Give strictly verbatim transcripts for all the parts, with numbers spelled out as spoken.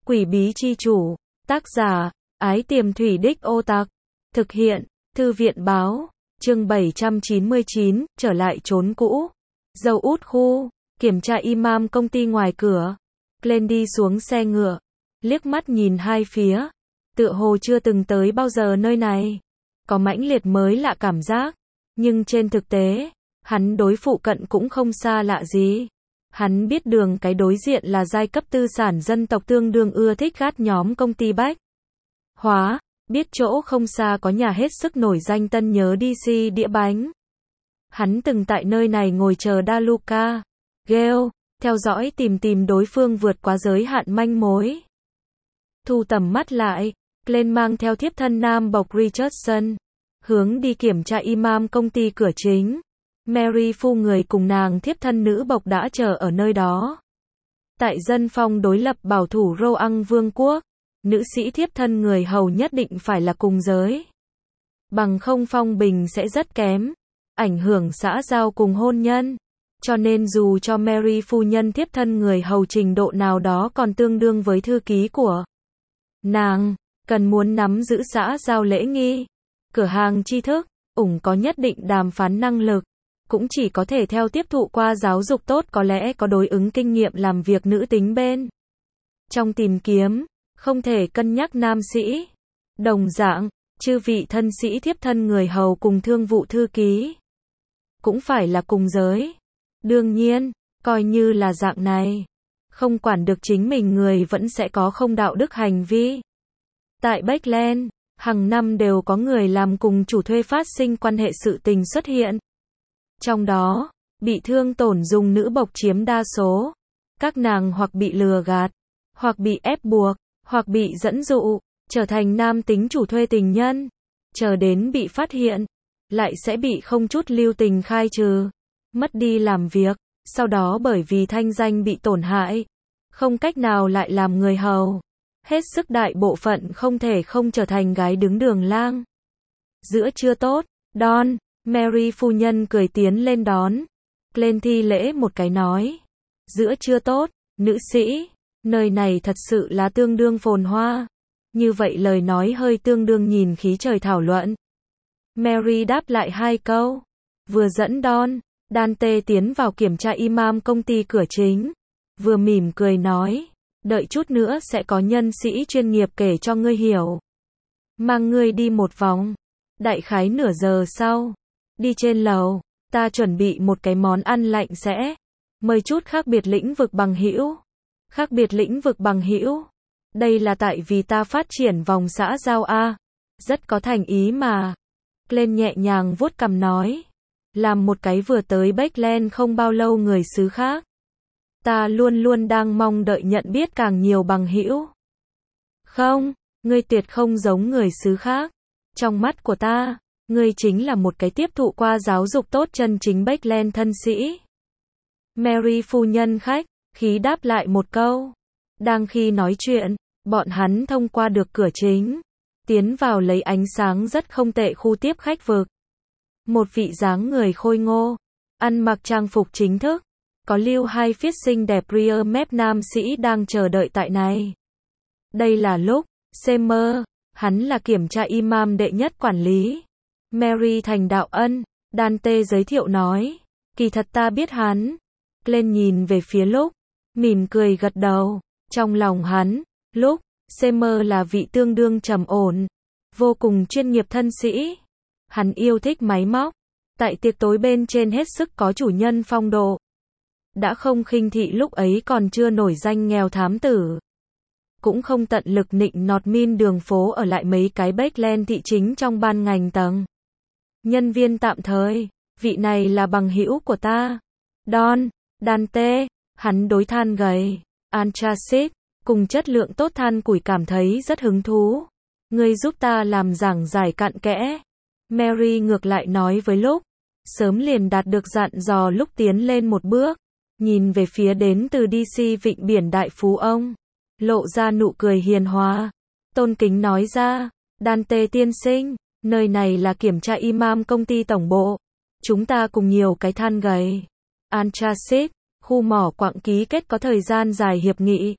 Quỷ bí chi chủ. Tác giả, Ái Tiềm Thủy Đích Ô Tặc. Thực hiện, Thư viện báo. Chương bảy trăm chín mươi chín, trở lại chốn cũ. Dầu út khu, kiểm tra imam công ty ngoài cửa. Glenn đi xuống xe ngựa, liếc mắt nhìn hai phía. Tựa hồ chưa từng tới bao giờ nơi này. Có mãnh liệt mới lạ cảm giác. Nhưng trên thực tế, hắn đối phụ cận cũng không xa lạ gì. Hắn biết đường cái đối diện là giai cấp tư sản dân tộc tương đương ưa thích gát nhóm công ty bách hóa, biết chỗ không xa có nhà hết sức nổi danh Tân Nhớ đê xê đĩa bánh. Hắn từng tại nơi này ngồi chờ Daluca, Gale, theo dõi tìm tìm đối phương vượt quá giới hạn manh mối. Thu tầm mắt lại, Glenn mang theo thiếp thân nam bộc Richardson, hướng đi kiểm tra imam công ty cửa chính. Mary phu người cùng nàng thiếp thân nữ bộc đã chờ ở nơi đó. Tại dân phong đối lập bảo thủ Roang Vương quốc, nữ sĩ thiếp thân người hầu nhất định phải là cùng giới. Bằng không phong bình sẽ rất kém, ảnh hưởng xã giao cùng hôn nhân. Cho nên dù cho Mary phu nhân thiếp thân người hầu trình độ nào đó còn tương đương với thư ký của nàng, cần muốn nắm giữ xã giao lễ nghi, cửa hàng tri thức, ủng có nhất định đàm phán năng lực, cũng chỉ có thể theo tiếp thụ qua giáo dục tốt có lẽ có đối ứng kinh nghiệm làm việc nữ tính bên. Trong tìm kiếm, không thể cân nhắc nam sĩ. Đồng dạng, chư vị thân sĩ thiếp thân người hầu cùng thương vụ thư ký cũng phải là cùng giới. Đương nhiên, coi như là dạng này, không quản được chính mình người vẫn sẽ có không đạo đức hành vi. Tại Backland, hàng năm đều có người làm cùng chủ thuê phát sinh quan hệ sự tình xuất hiện. Trong đó, bị thương tổn dùng nữ bộc chiếm đa số. Các nàng hoặc bị lừa gạt, hoặc bị ép buộc, hoặc bị dẫn dụ, trở thành nam tính chủ thuê tình nhân. Chờ đến bị phát hiện, lại sẽ bị không chút lưu tình khai trừ, mất đi làm việc, sau đó bởi vì thanh danh bị tổn hại, không cách nào lại làm người hầu. Hết sức đại bộ phận không thể không trở thành gái đứng đường lang. Giữa trưa tốt, Don. Mary phu nhân cười tiến lên đón. Glenn thi lễ một cái nói. Giữa trưa tốt, nữ sĩ. Nơi này thật sự là tương đương phồn hoa. Như vậy lời nói hơi tương đương nhìn khí trời thảo luận. Mary đáp lại hai câu. Vừa dẫn Don, Dante tiến vào kiểm tra imam công ty cửa chính. Vừa mỉm cười nói. Đợi chút nữa sẽ có nhân sĩ chuyên nghiệp kể cho ngươi hiểu. Mang ngươi đi một vòng. Đại khái nửa giờ sau. Đi trên lầu, ta chuẩn bị một cái món ăn lạnh sẽ mời chút khác biệt lĩnh vực bằng hữu. Khác biệt lĩnh vực bằng hữu. Đây là tại vì ta phát triển vòng xã giao A. Rất có thành ý mà. Glenn nhẹ nhàng vuốt cằm nói. Làm một cái vừa tới Backland không bao lâu người xứ khác. Ta luôn luôn đang mong đợi nhận biết càng nhiều bằng hữu. Không, ngươi tuyệt không giống người xứ khác. Trong mắt của ta, ngươi chính là một cái tiếp thụ qua giáo dục tốt chân chính Backland thân sĩ. Mary phu nhân khách khí đáp lại một câu. Đang khi nói chuyện, bọn hắn thông qua được cửa chính, tiến vào lấy ánh sáng rất không tệ khu tiếp khách vực. Một vị dáng người khôi ngô, ăn mặc trang phục chính thức, có lưu hai phiết xinh đẹp rear mép nam sĩ đang chờ đợi tại này. Đây là lúc Seymour, hắn là kiểm tra imam đệ nhất quản lý. Mary thành đạo ân, Dante giới thiệu nói. Kỳ thật ta biết hắn. Glenn nhìn về phía lúc, mỉm cười gật đầu. Trong lòng hắn, lúc, Seymour là vị tương đương trầm ổn, vô cùng chuyên nghiệp thân sĩ. Hắn yêu thích máy móc. Tại tiệc tối bên trên hết sức có chủ nhân phong độ. Đã không khinh thị lúc ấy còn chưa nổi danh nghèo thám tử. Cũng không tận lực nịnh nọt min đường phố ở lại mấy cái Backland thị chính trong ban ngành tầng. Nhân viên tạm thời, vị này là bằng hữu của ta. Don, Dante, hắn đối than gầy, anthracite, cùng chất lượng tốt than củi cảm thấy rất hứng thú. Ngươi giúp ta làm giảng giải cặn kẽ. Mary ngược lại nói với lúc, sớm liền đạt được dặn dò lúc tiến lên một bước, nhìn về phía đến từ đê xê Vịnh Biển Đại Phú ông, lộ ra nụ cười hiền hòa, tôn kính nói ra, Dante tiên sinh. Nơi này là kiểm tra imam công ty tổng bộ. Chúng ta cùng nhiều cái than gầy, anthracite, khu mỏ quặng ký kết có thời gian dài hiệp nghị.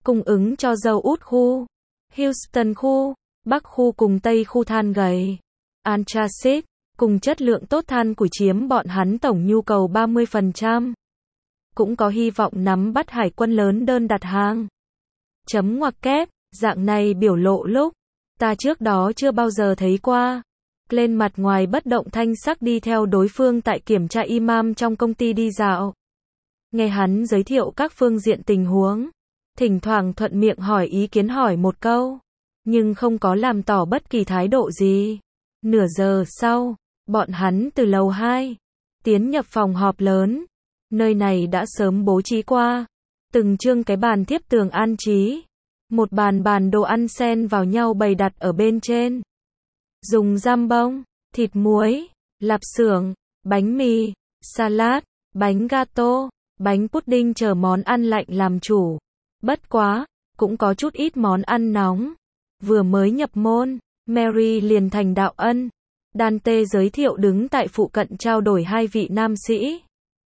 cung ứng cho dầu út khu, Houston khu, Bắc khu cùng Tây khu than gầy, anthracite, cùng chất lượng tốt than củi chiếm bọn hắn tổng nhu cầu ba mươi phần trăm. Cũng có hy vọng nắm bắt hải quân lớn đơn đặt hàng. Chấm ngoặc kép, dạng này biểu lộ lúc, ta trước đó chưa bao giờ thấy qua. Lên mặt ngoài bất động thanh sắc đi theo đối phương tại kiểm tra imam trong công ty đi dạo. Nghe hắn giới thiệu các phương diện tình huống. Thỉnh thoảng thuận miệng hỏi ý kiến hỏi một câu. Nhưng không có làm tỏ bất kỳ thái độ gì. Nửa giờ sau, bọn hắn từ lầu hai tiến nhập phòng họp lớn. Nơi này đã sớm bố trí qua. Từng chương cái bàn tiếp tường an trí. Một bàn bàn đồ ăn xen vào nhau bày đặt ở bên trên. Dùng giam bông, thịt muối, lạp xưởng, bánh mì, salad, bánh gato, bánh pudding chờ món ăn lạnh làm chủ. Bất quá, cũng có chút ít món ăn nóng. Vừa mới nhập môn, Mary liền thành đạo ân. Dante giới thiệu đứng tại phụ cận trao đổi hai vị nam sĩ.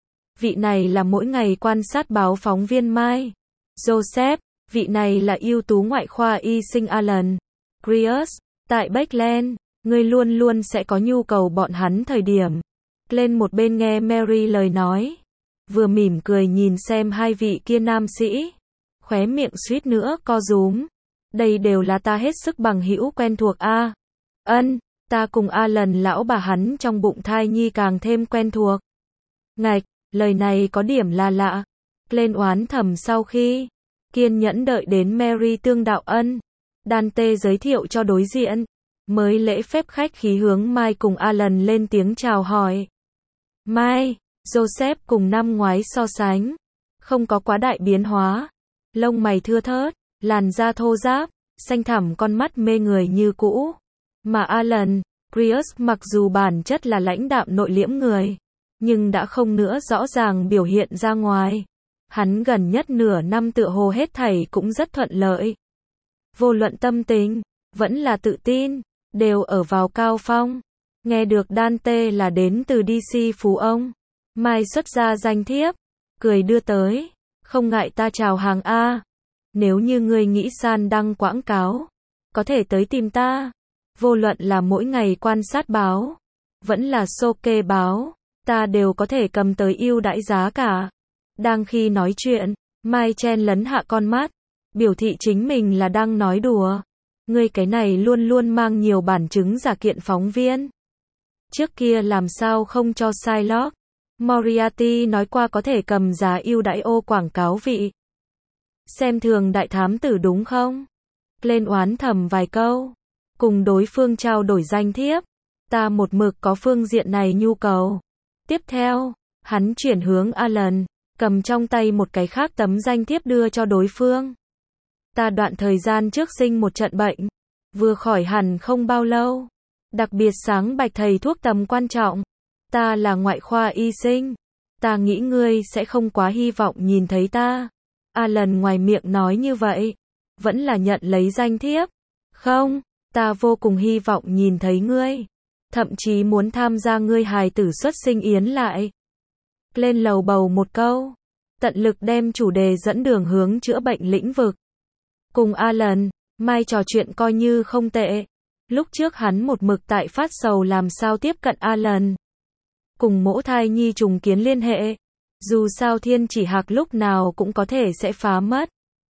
Vị này là mỗi ngày quan sát báo phóng viên Mai. Joseph, vị này là ưu tú ngoại khoa y sinh Alan. Greus, tại Bakeland, ngươi luôn luôn sẽ có nhu cầu bọn hắn thời điểm. Lên một bên nghe Mary lời nói. Vừa mỉm cười nhìn xem hai vị kia nam sĩ. Khóe miệng suýt nữa co rúm. Đây đều là ta hết sức bằng hữu quen thuộc a. Ân, ta cùng Alan lão bà hắn trong bụng thai nhi càng thêm quen thuộc. Ngạch, lời này có điểm là lạ. Lên oán thầm sau khi kiên nhẫn đợi đến Mary tương đạo ân. Dante giới thiệu cho đối diện. Mới lễ phép khách khí hướng Mai cùng Alan lên tiếng chào hỏi. Mai, Joseph cùng năm ngoái so sánh. Không có quá đại biến hóa. Lông mày thưa thớt, làn da thô ráp, xanh thẳm con mắt mê người như cũ. Mà Alan, Greus mặc dù bản chất là lãnh đạm nội liễm người. Nhưng đã không nữa rõ ràng biểu hiện ra ngoài. Hắn gần nhất nửa năm tựa hồ hết thảy cũng rất thuận lợi. Vô luận tâm tình, vẫn là tự tin, đều ở vào cao phong. Nghe được Dante là đến từ đê xê Phú Ông. Mai xuất ra danh thiếp, cười đưa tới. Không ngại ta chào hàng A. Nếu như ngươi nghĩ san đăng quảng cáo, có thể tới tìm ta. Vô luận là mỗi ngày quan sát báo, vẫn là sô kê báo, ta đều có thể cầm tới ưu đãi giá cả. Đang khi nói chuyện, Mai chen lấn hạ con mắt, biểu thị chính mình là đang nói đùa. Ngươi cái này luôn luôn mang nhiều bản chứng giả kiện phóng viên. Trước kia làm sao không cho Shylock Moriarty nói qua có thể cầm giá ưu đãi ô quảng cáo vị. Xem thường đại thám tử đúng không? Lên oán thầm vài câu. Cùng đối phương trao đổi danh thiếp. Ta một mực có phương diện này nhu cầu. Tiếp theo, hắn chuyển hướng Alan, cầm trong tay một cái khác tấm danh thiếp đưa cho đối phương. Ta đoạn thời gian trước sinh một trận bệnh. Vừa khỏi hẳn không bao lâu. Đặc biệt sáng bạch thầy thuốc tầm quan trọng. Ta là ngoại khoa y sinh. Ta nghĩ ngươi sẽ không quá hy vọng nhìn thấy ta. Alan ngoài miệng nói như vậy. Vẫn là nhận lấy danh thiếp. Không, ta vô cùng hy vọng nhìn thấy ngươi. Thậm chí muốn tham gia ngươi hài tử xuất sinh yến lại. Lên lầu bầu một câu. Tận lực đem chủ đề dẫn đường hướng chữa bệnh lĩnh vực. Cùng Alan, Mai trò chuyện coi như không tệ. Lúc trước hắn một mực tại phát sầu làm sao tiếp cận Alan. Cùng mỗ thai nhi trùng kiến liên hệ. Dù sao thiên chỉ hạc lúc nào cũng có thể sẽ phá mất.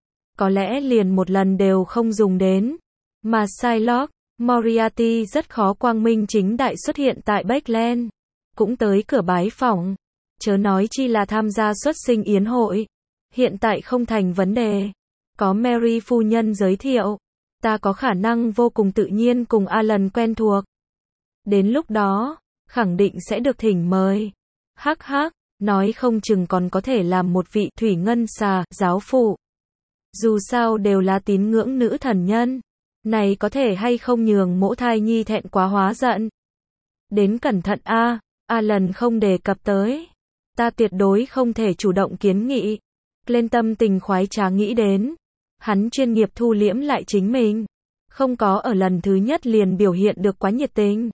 Có lẽ liền một lần đều không dùng đến. Mà Shylock Moriarty rất khó quang minh chính đại xuất hiện tại Bakeland. Cũng tới cửa bái phỏng. Chớ nói chi là tham gia xuất sinh yến hội. Hiện tại không thành vấn đề. Có Mary phu nhân giới thiệu. Ta có khả năng vô cùng tự nhiên cùng Alan quen thuộc. Đến lúc đó, khẳng định sẽ được thỉnh mời. Hắc hắc, nói không chừng còn có thể làm một vị thủy ngân xà, giáo phụ. Dù sao đều là tín ngưỡng nữ thần nhân. Này có thể hay không nhường mỗ thai nhi thẹn quá hóa giận. Đến cẩn thận a, Alan không đề cập tới. Ta tuyệt đối không thể chủ động kiến nghị. Lên tâm tình khoái trá nghĩ đến. Hắn chuyên nghiệp thu liễm lại chính mình. Không có ở lần thứ nhất liền biểu hiện được quá nhiệt tình.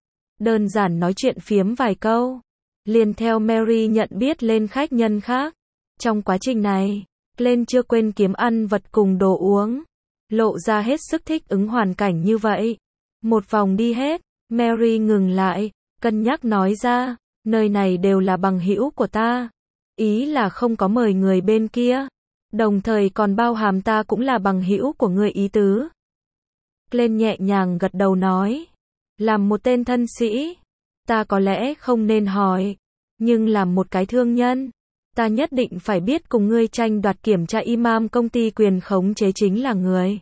Đơn giản nói chuyện phiếm vài câu. Liền theo Mary nhận biết lên khách nhân khác. Trong quá trình này, Glenn chưa quên kiếm ăn vật cùng đồ uống. Lộ ra hết sức thích ứng hoàn cảnh như vậy. Một vòng đi hết, Mary ngừng lại, cân nhắc nói ra, nơi này đều là bằng hữu của ta. Ý là không có mời người bên kia. Đồng thời còn bao hàm ta cũng là bằng hữu của người ý tứ. Glenn nhẹ nhàng gật đầu nói. Làm một tên thân sĩ, ta có lẽ không nên hỏi. Nhưng làm một cái thương nhân, ta nhất định phải biết cùng ngươi tranh đoạt kiểm tra imam công ty quyền khống chế chính là người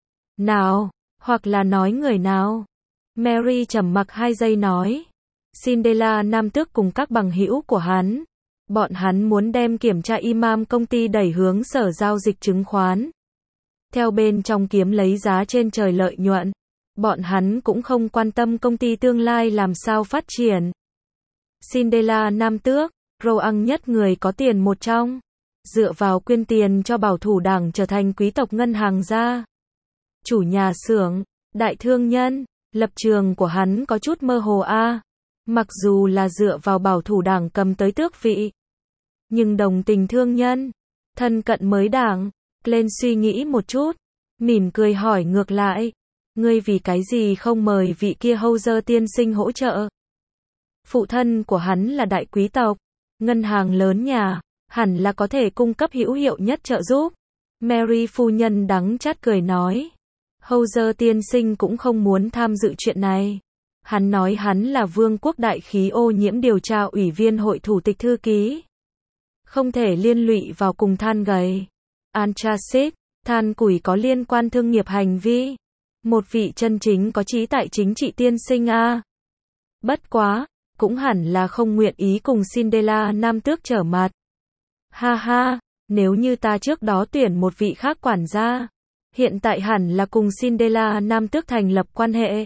nào, hoặc là nói người nào. Mary trầm mặc hai giây nói. Cinderella nam tước cùng các bằng hữu của hắn. Bọn hắn muốn đem kiểm tra imam công ty đẩy hướng sở giao dịch chứng khoán. Theo bên trong kiếm lấy giá trên trời lợi nhuận. Bọn hắn cũng không quan tâm công ty tương lai làm sao phát triển. Cinderella nam tước, Roang nhất người có tiền một trong. Dựa vào quyên tiền cho bảo thủ đảng trở thành quý tộc ngân hàng gia. Chủ nhà xưởng, đại thương nhân, lập trường của hắn có chút mơ hồ a. Mặc dù là dựa vào bảo thủ đảng cầm tới tước vị. Nhưng đồng tình thương nhân, thân cận mới đảng. Glenn suy nghĩ một chút, mỉm cười hỏi ngược lại. Ngươi vì cái gì không mời vị kia Hauser tiên sinh hỗ trợ? Phụ thân của hắn là đại quý tộc, ngân hàng lớn nhà, hẳn là có thể cung cấp hữu hiệu nhất trợ giúp. Mary phu nhân đắng chát cười nói. Hauser tiên sinh cũng không muốn tham dự chuyện này. Hắn nói hắn là vương quốc đại khí ô nhiễm điều tra ủy viên hội thủ tịch thư ký. Không thể liên lụy vào cùng than gầy. Anthracite, than củi có liên quan thương nghiệp hành vi. Một vị chân chính có trí tại chính trị tiên sinh a. À. Bất quá, cũng hẳn là không nguyện ý cùng Cinderella nam tước trở mặt. Ha ha, nếu như ta trước đó tuyển một vị khác quản gia, hiện tại hẳn là cùng Cinderella nam tước thành lập quan hệ.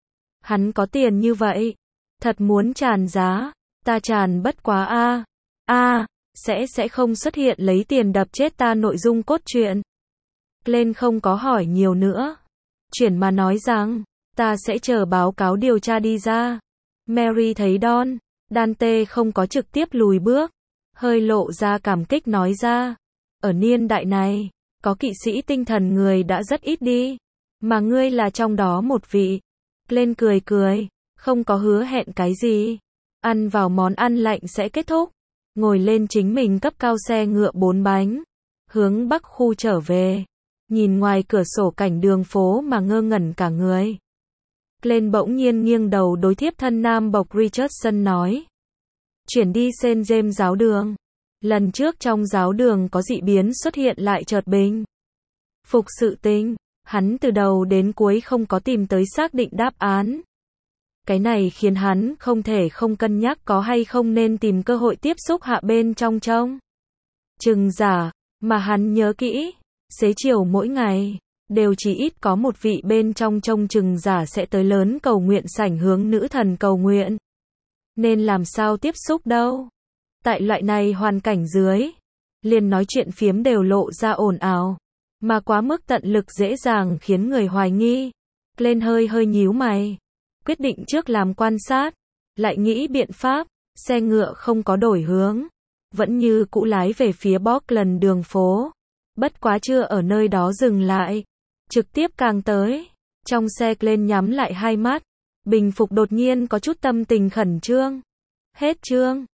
Hắn có tiền như vậy, thật muốn tràn giá, ta tràn bất quá a. A, sẽ sẽ không xuất hiện lấy tiền đập chết ta nội dung cốt truyện. Glenn không có hỏi nhiều nữa. Chuyển mà nói rằng, ta sẽ chờ báo cáo điều tra đi ra. Mary thấy Don, Dante không có trực tiếp lùi bước, hơi lộ ra cảm kích nói ra. Ở niên đại này, có kỵ sĩ tinh thần người đã rất ít đi, mà ngươi là trong đó một vị. Glenn cười cười, không có hứa hẹn cái gì. Ăn vào món ăn lạnh sẽ kết thúc. Ngồi lên chính mình cấp cao xe ngựa bốn bánh, hướng Bắc khu trở về. Nhìn ngoài cửa sổ cảnh đường phố mà ngơ ngẩn cả người. Glenn bỗng nhiên nghiêng đầu đối thiếp thân nam bộc Richardson nói. Chuyển đi Saint James giáo đường. Lần trước trong giáo đường có dị biến xuất hiện lại chợt bình. Phục sự tình, hắn từ đầu đến cuối không có tìm tới xác định đáp án. Cái này khiến hắn không thể không cân nhắc có hay không nên tìm cơ hội tiếp xúc hạ bên trong trong. Chừng giả, mà hắn nhớ kỹ. Xế chiều mỗi ngày, đều chỉ ít có một vị bên trong trông chừng giả sẽ tới lớn cầu nguyện sảnh hướng nữ thần cầu nguyện. Nên làm sao tiếp xúc đâu? Tại loại này hoàn cảnh dưới, liền nói chuyện phiếm đều lộ ra ồn ào, mà quá mức tận lực dễ dàng khiến người hoài nghi. Glenn hơi hơi nhíu mày, quyết định trước làm quan sát, lại nghĩ biện pháp, xe ngựa không có đổi hướng, vẫn như cũ lái về phía Portland đường phố. Bất quá chưa ở nơi đó dừng lại, trực tiếp càng tới. Trong xe Glenn nhắm lại hai mắt, bình phục đột nhiên có chút tâm tình khẩn trương. Hết chương.